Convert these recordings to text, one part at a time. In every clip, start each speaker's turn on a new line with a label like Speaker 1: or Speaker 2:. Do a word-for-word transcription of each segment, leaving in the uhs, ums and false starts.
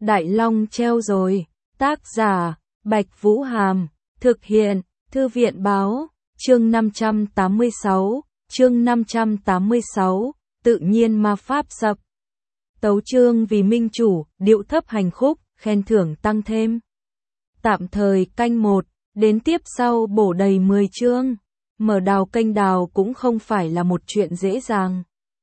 Speaker 1: Đại Long treo rồi. Tác giả, Bạch Vũ Hàm. Thực hiện, Thư viện Báo. Chương năm trăm tám mươi sáu. Chương năm trăm tám mươi sáu. Tự nhiên ma pháp sập. Tấu chương vì minh chủ, điệu thấp hành khúc, khen thưởng tăng thêm. Tạm thời canh một, đến tiếp sau bổ đầy mười chương. Mở đào kênh đào cũng không phải là một chuyện dễ dàng.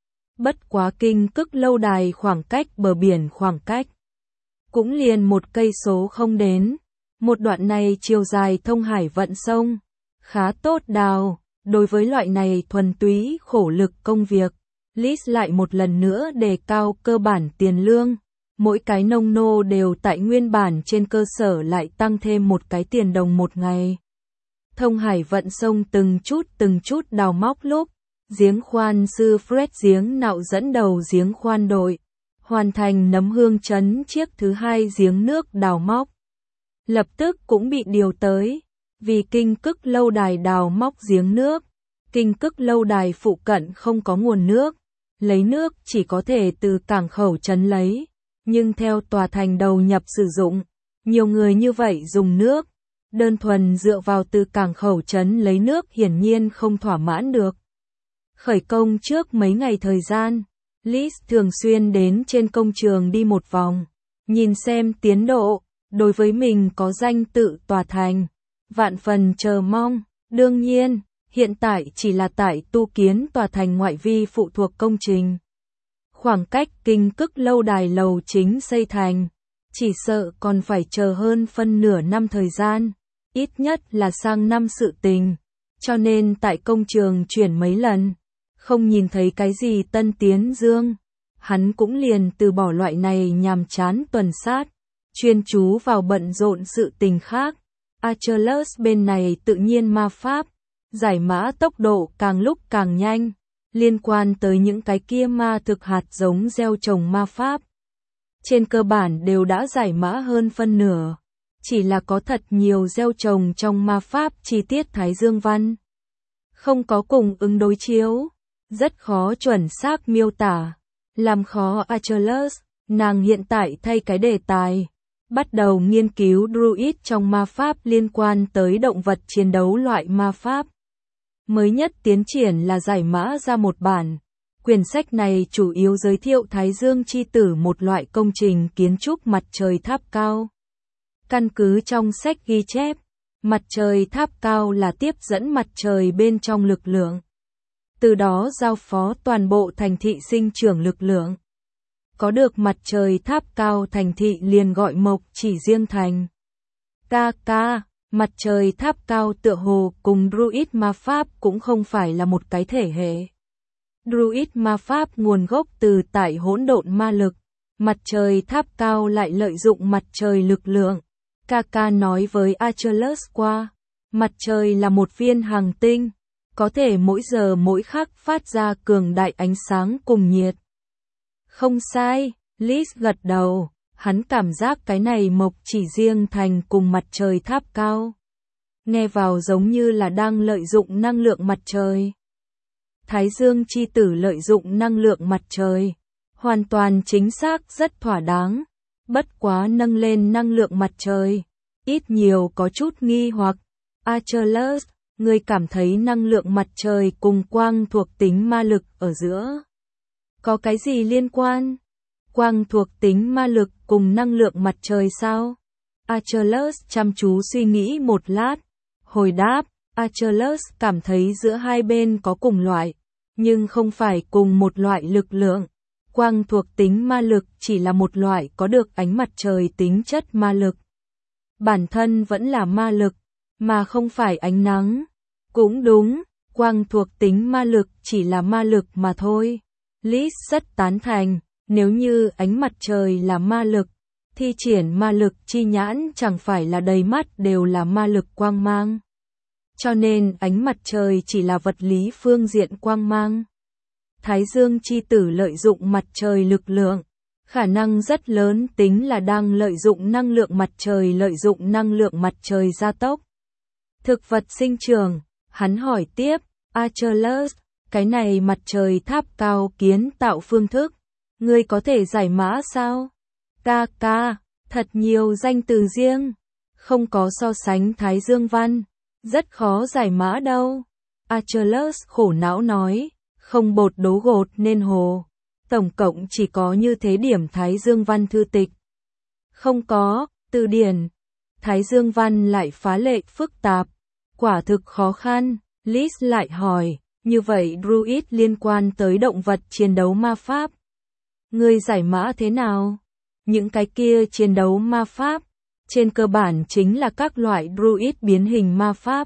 Speaker 1: Bất quá Kinh Cức lâu đài khoảng cách bờ biển khoảng cách cũng liền một cây số không đến. Một đoạn này chiều dài thông hải vận sông, khá tốt đào. Đối với loại này thuần túy khổ lực công việc, Liz lại một lần nữa đề cao cơ bản tiền lương. Mỗi cái nông nô đều tại nguyên bản trên cơ sở lại tăng thêm một cái tiền đồng một ngày. Thông hải vận sông từng chút từng chút đào móc lúc, giếng khoan sư Fred giếng nạo dẫn đầu giếng khoan đội, hoàn thành Nấm Hương trấn chiếc thứ hai giếng nước đào móc. Lập tức cũng bị điều tới, vì Kinh Cức lâu đài đào móc giếng nước. Kinh Cức lâu đài phụ cận không có nguồn nước, lấy nước chỉ có thể từ cảng khẩu trấn lấy, nhưng theo tòa thành đầu nhập sử dụng, nhiều người như vậy dùng nước, đơn thuần dựa vào từ cảng khẩu trấn lấy nước hiển nhiên không thỏa mãn được. Khởi công trước mấy ngày thời gian, Liz thường xuyên đến trên công trường đi một vòng, nhìn xem tiến độ. Đối với mình có danh tự tòa thành, vạn phần chờ mong. Đương nhiên, hiện tại chỉ là tại tu kiến tòa thành ngoại vi phụ thuộc công trình. Khoảng cách Kinh Cức lâu đài lầu chính xây thành, chỉ sợ còn phải chờ hơn phân nửa năm thời gian, ít nhất là sang năm sự tình. Cho nên tại công trường chuyển mấy lần, không nhìn thấy cái gì tân tiến dương, hắn cũng liền từ bỏ loại này nhàm chán tuần sát, chuyên chú vào bận rộn sự tình khác. Achilles bên này tự nhiên ma pháp, giải mã tốc độ càng lúc càng nhanh, liên quan tới những cái kia ma thực hạt giống gieo trồng ma pháp. Trên cơ bản đều đã giải mã hơn phân nửa, chỉ là có thật nhiều gieo trồng trong ma pháp chi tiết Thái Dương Văn. Không có cùng ứng đối chiếu, rất khó chuẩn xác miêu tả, làm khó Achilles. Nàng hiện tại thay cái đề tài, bắt đầu nghiên cứu druid trong ma pháp liên quan tới động vật chiến đấu loại ma pháp. Mới nhất tiến triển là giải mã ra một bản. Quyển sách này chủ yếu giới thiệu Thái Dương chi tử, một loại công trình kiến trúc mặt trời tháp cao. Căn cứ trong sách ghi chép, mặt trời tháp cao là tiếp dẫn mặt trời bên trong lực lượng, từ đó giao phó toàn bộ thành thị sinh trưởng lực lượng. Có được mặt trời tháp cao thành thị liền gọi mộc chỉ riêng thành. Ca ca, mặt trời tháp cao tựa hồ cùng druid ma pháp cũng không phải là một cái thể hệ. Druid ma pháp nguồn gốc từ tại hỗn độn ma lực, mặt trời tháp cao lại lợi dụng mặt trời lực lượng. Ca ca nói với Achilles qua, mặt trời là một viên hành tinh, có thể mỗi giờ mỗi khắc phát ra cường đại ánh sáng cùng nhiệt. Không sai, Liz gật đầu, hắn cảm giác cái này mộc chỉ riêng thành cùng mặt trời tháp cao. Nghe vào giống như là đang lợi dụng năng lượng mặt trời. Thái Dương chi tử lợi dụng năng lượng mặt trời, hoàn toàn chính xác, rất thỏa đáng. Bất quá nâng lên năng lượng mặt trời, ít nhiều có chút nghi hoặc. Achilles, ngươi cảm thấy năng lượng mặt trời cùng quang thuộc tính ma lực ở giữa có cái gì liên quan? Quang thuộc tính ma lực cùng năng lượng mặt trời sao? Achilles chăm chú suy nghĩ một lát, hồi đáp. Achilles cảm thấy giữa hai bên có cùng loại, nhưng không phải cùng một loại lực lượng. Quang thuộc tính ma lực chỉ là một loại có được ánh mặt trời tính chất ma lực. Bản thân vẫn là ma lực, mà không phải ánh nắng. Cũng đúng, quang thuộc tính ma lực chỉ là ma lực mà thôi. Liz rất tán thành, nếu như ánh mặt trời là ma lực, thi triển ma lực chi nhãn chẳng phải là đầy mắt đều là ma lực quang mang. Cho nên ánh mặt trời chỉ là vật lý phương diện quang mang. Thái Dương chi tử lợi dụng mặt trời lực lượng, khả năng rất lớn tính là đang lợi dụng năng lượng mặt trời, lợi dụng năng lượng mặt trời gia tốc thực vật sinh trưởng. Hắn hỏi tiếp, Achilles, cái này mặt trời tháp cao kiến tạo phương thức, ngươi có thể giải mã sao? Ca ca, Thật nhiều danh từ riêng. Không có so sánh Thái Dương văn. Rất khó giải mã đâu. Achilles khổ não nói. Không bột đố gột nên hồ. Tổng cộng chỉ có như thế điểm Thái Dương văn thư tịch. Không có, từ điển. Thái Dương văn lại phá lệ phức tạp. Quả thực khó khăn. Liz lại hỏi. Như vậy Druid liên quan tới động vật chiến đấu ma pháp. Ngươi giải mã thế nào? Những cái kia chiến đấu ma pháp. Trên cơ bản chính là các loại Druid biến hình ma pháp.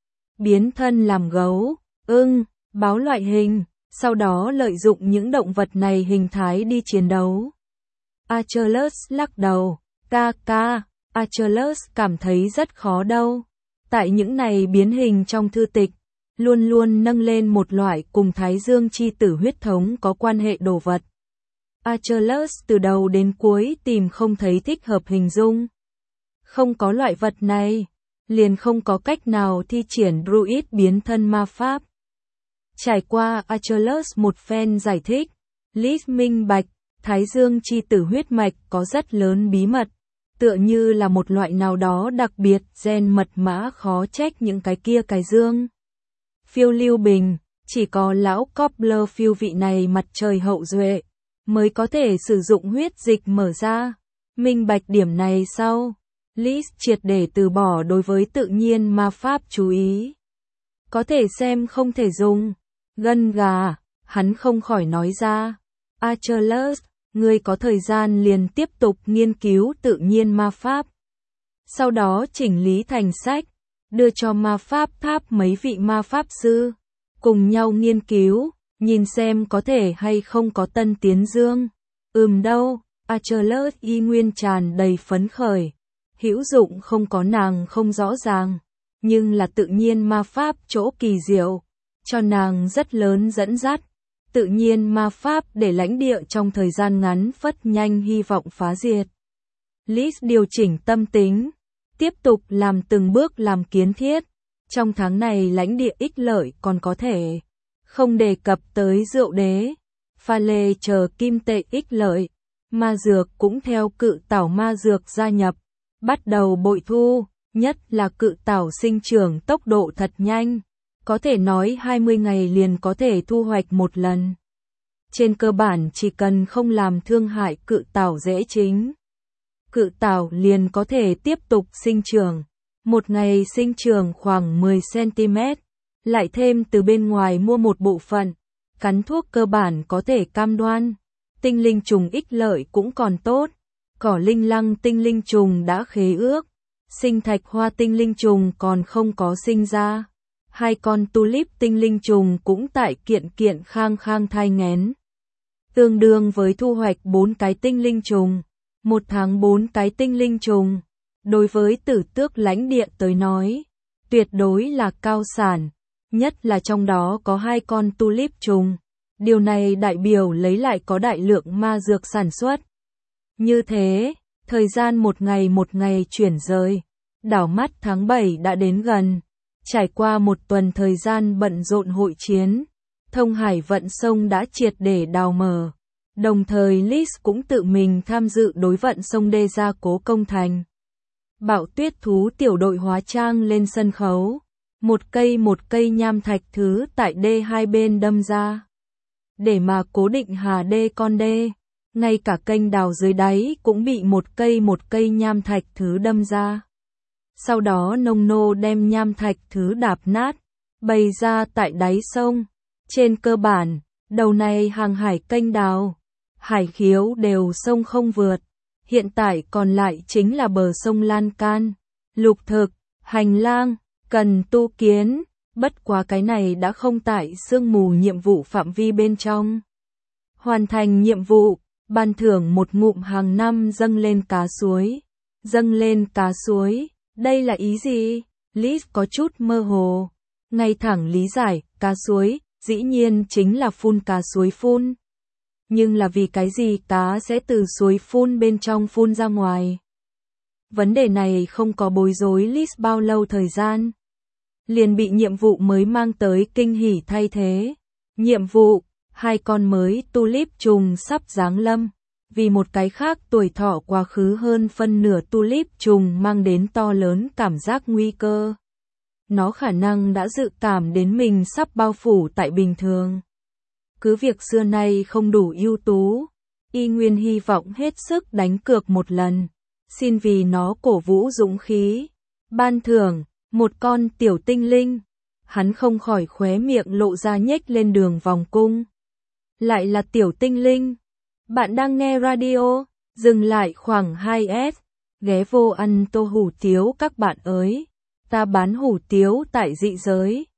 Speaker 1: Biến thân làm gấu, ưng, báo loại hình. Sau đó lợi dụng những động vật này hình thái đi chiến đấu. Achilles lắc đầu. Ca ca, Achilles cảm thấy rất khó đâu. Tại những này biến hình trong thư tịch, luôn luôn nâng lên một loại cùng Thái Dương chi tử huyết thống có quan hệ đồ vật. Achilles từ đầu đến cuối tìm không thấy thích hợp hình dung. Không có loại vật này, liền không có cách nào thi triển Druid biến thân ma pháp. Trải qua Achilles một phen giải thích, Liz minh bạch, Thái Dương chi tử huyết mạch có rất lớn bí mật, tựa như là một loại nào đó đặc biệt gen mật mã khó trách những cái kia cái dương. Phiêu lưu bình, chỉ có lão Cobbler phiêu vị này mặt trời hậu duệ, mới có thể sử dụng huyết dịch mở ra. Minh bạch điểm này sau, Liz triệt để từ bỏ đối với tự nhiên ma pháp chú ý. Có thể xem không thể dùng. Gân gà, hắn không khỏi nói ra. Achilles, ngươi có thời gian liền tiếp tục nghiên cứu tự nhiên ma pháp. Sau đó chỉnh lý thành sách, đưa cho ma pháp tháp mấy vị ma pháp sư, cùng nhau nghiên cứu, nhìn xem có thể hay không có tân tiến dương. Ừm đâu, Achilles y nguyên tràn đầy phấn khởi. Hữu dụng không có nàng không rõ ràng, nhưng là tự nhiên ma pháp chỗ kỳ diệu, cho nàng rất lớn dẫn dắt. Tự nhiên ma pháp để lãnh địa trong thời gian ngắn phất nhanh hy vọng phá diệt. Liz điều chỉnh tâm tính, tiếp tục làm từng bước làm kiến thiết. Trong tháng này lãnh địa ích lợi còn có thể không đề cập tới rượu đế, pha lê chờ kim tệ ích lợi. Ma dược cũng theo cự tảo ma dược gia nhập, bắt đầu bội thu, nhất là cự tảo sinh trưởng tốc độ thật nhanh. Có thể nói hai mươi ngày liền có thể thu hoạch một lần. Trên cơ bản chỉ cần không làm thương hại cự tảo dễ chính, cự tảo liền có thể tiếp tục sinh trưởng. Một ngày sinh trưởng khoảng mười xăng-ti-mét, lại thêm từ bên ngoài mua một bộ phận, cắn thuốc cơ bản có thể cam đoan. Tinh linh trùng ích lợi cũng còn tốt, cỏ linh lăng tinh linh trùng đã khế ước, sinh thạch hoa tinh linh trùng còn không có sinh ra. Hai con tulip tinh linh trùng cũng tại kiện kiện khang khang thai nghén. Tương đương với thu hoạch bốn cái tinh linh trùng, một tháng bốn cái tinh linh trùng. Đối với tử tước lãnh địa tới nói, tuyệt đối là cao sản, nhất là trong đó có hai con tulip trùng. Điều này đại biểu lấy lại có đại lượng ma dược sản xuất. Như thế, thời gian một ngày một ngày chuyển rời, đảo mắt tháng bảy đã đến gần. Trải qua một tuần thời gian bận rộn hội chiến, Thông Hải vận sông đã triệt để đào mở. Đồng thời Liz cũng tự mình tham dự đối vận sông đê gia cố công thành. Bạo tuyết thú tiểu đội hóa trang lên sân khấu. Một cây một cây nham thạch thứ tại đê hai bên đâm ra. Để mà cố định hà đê con đê, ngay cả kênh đào dưới đáy cũng bị một cây một cây nham thạch thứ đâm ra. Sau đó nông nô đem nham thạch thứ đạp nát, bày ra tại đáy sông. Trên cơ bản, đầu này hàng hải kênh đào, hải khiếu đều sông không vượt. Hiện tại còn lại chính là bờ sông lan can, lục thực, hành lang, cần tu kiến. Bất quá cái này đã không tại sương mù nhiệm vụ phạm vi bên trong. Hoàn thành nhiệm vụ, ban thưởng một ngụm hàng năm dâng lên cá suối. Dâng lên cá suối, đây là ý gì? Liz có chút mơ hồ. Ngay thẳng lý giải, cá suối, dĩ nhiên chính là phun cá suối phun. Nhưng là vì cái gì cá sẽ từ suối phun bên trong phun ra ngoài? Vấn đề này không có bối rối Liz bao lâu thời gian. Liền bị nhiệm vụ mới mang tới kinh hỉ thay thế. Nhiệm vụ, hai con mới tulip trùng sắp giáng lâm. vì một cái khác tuổi thọ quá khứ hơn phân nửa tulip trùng mang đến to lớn cảm giác nguy cơ. Nó khả năng đã dự cảm đến mình sắp bao phủ tại bình thường. Cứ việc xưa nay không đủ ưu tú, y nguyên hy vọng hết sức đánh cược một lần, xin vì nó cổ vũ dũng khí. Ban thưởng, một con tiểu tinh linh, hắn không khỏi khóe miệng lộ ra nhếch lên đường vòng cung. Lại là tiểu tinh linh. Bạn đang nghe radio, dừng lại khoảng hai s, ghé vô ăn tô hủ tiếu các bạn ơi. Ta bán hủ tiếu tại dị giới.